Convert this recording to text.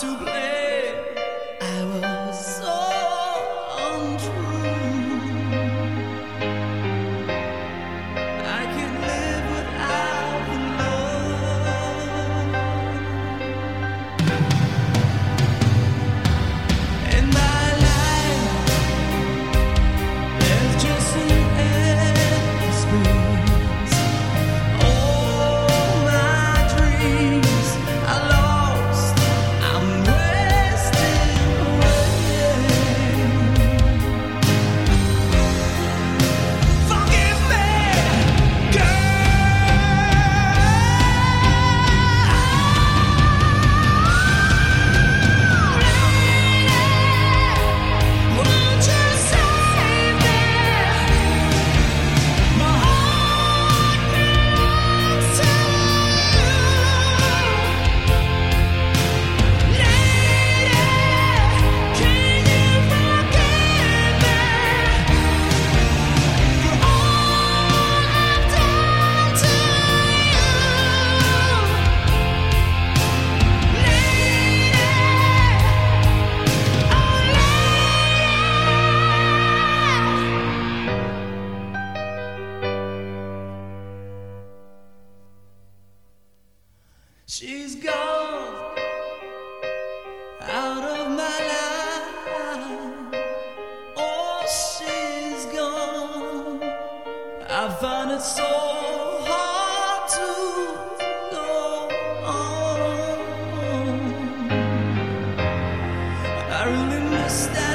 to blame. I was so untrue. I can't live without the love. In my life, there's just an empty space. All my dreams are lost. I'm wasting away. Forgive me, won't you save me? My heart belongs to you. Lady, can you forgive me for all I've done to you? She's gone out of my life. Oh, she's gone. I find it so hard to go on. I really miss that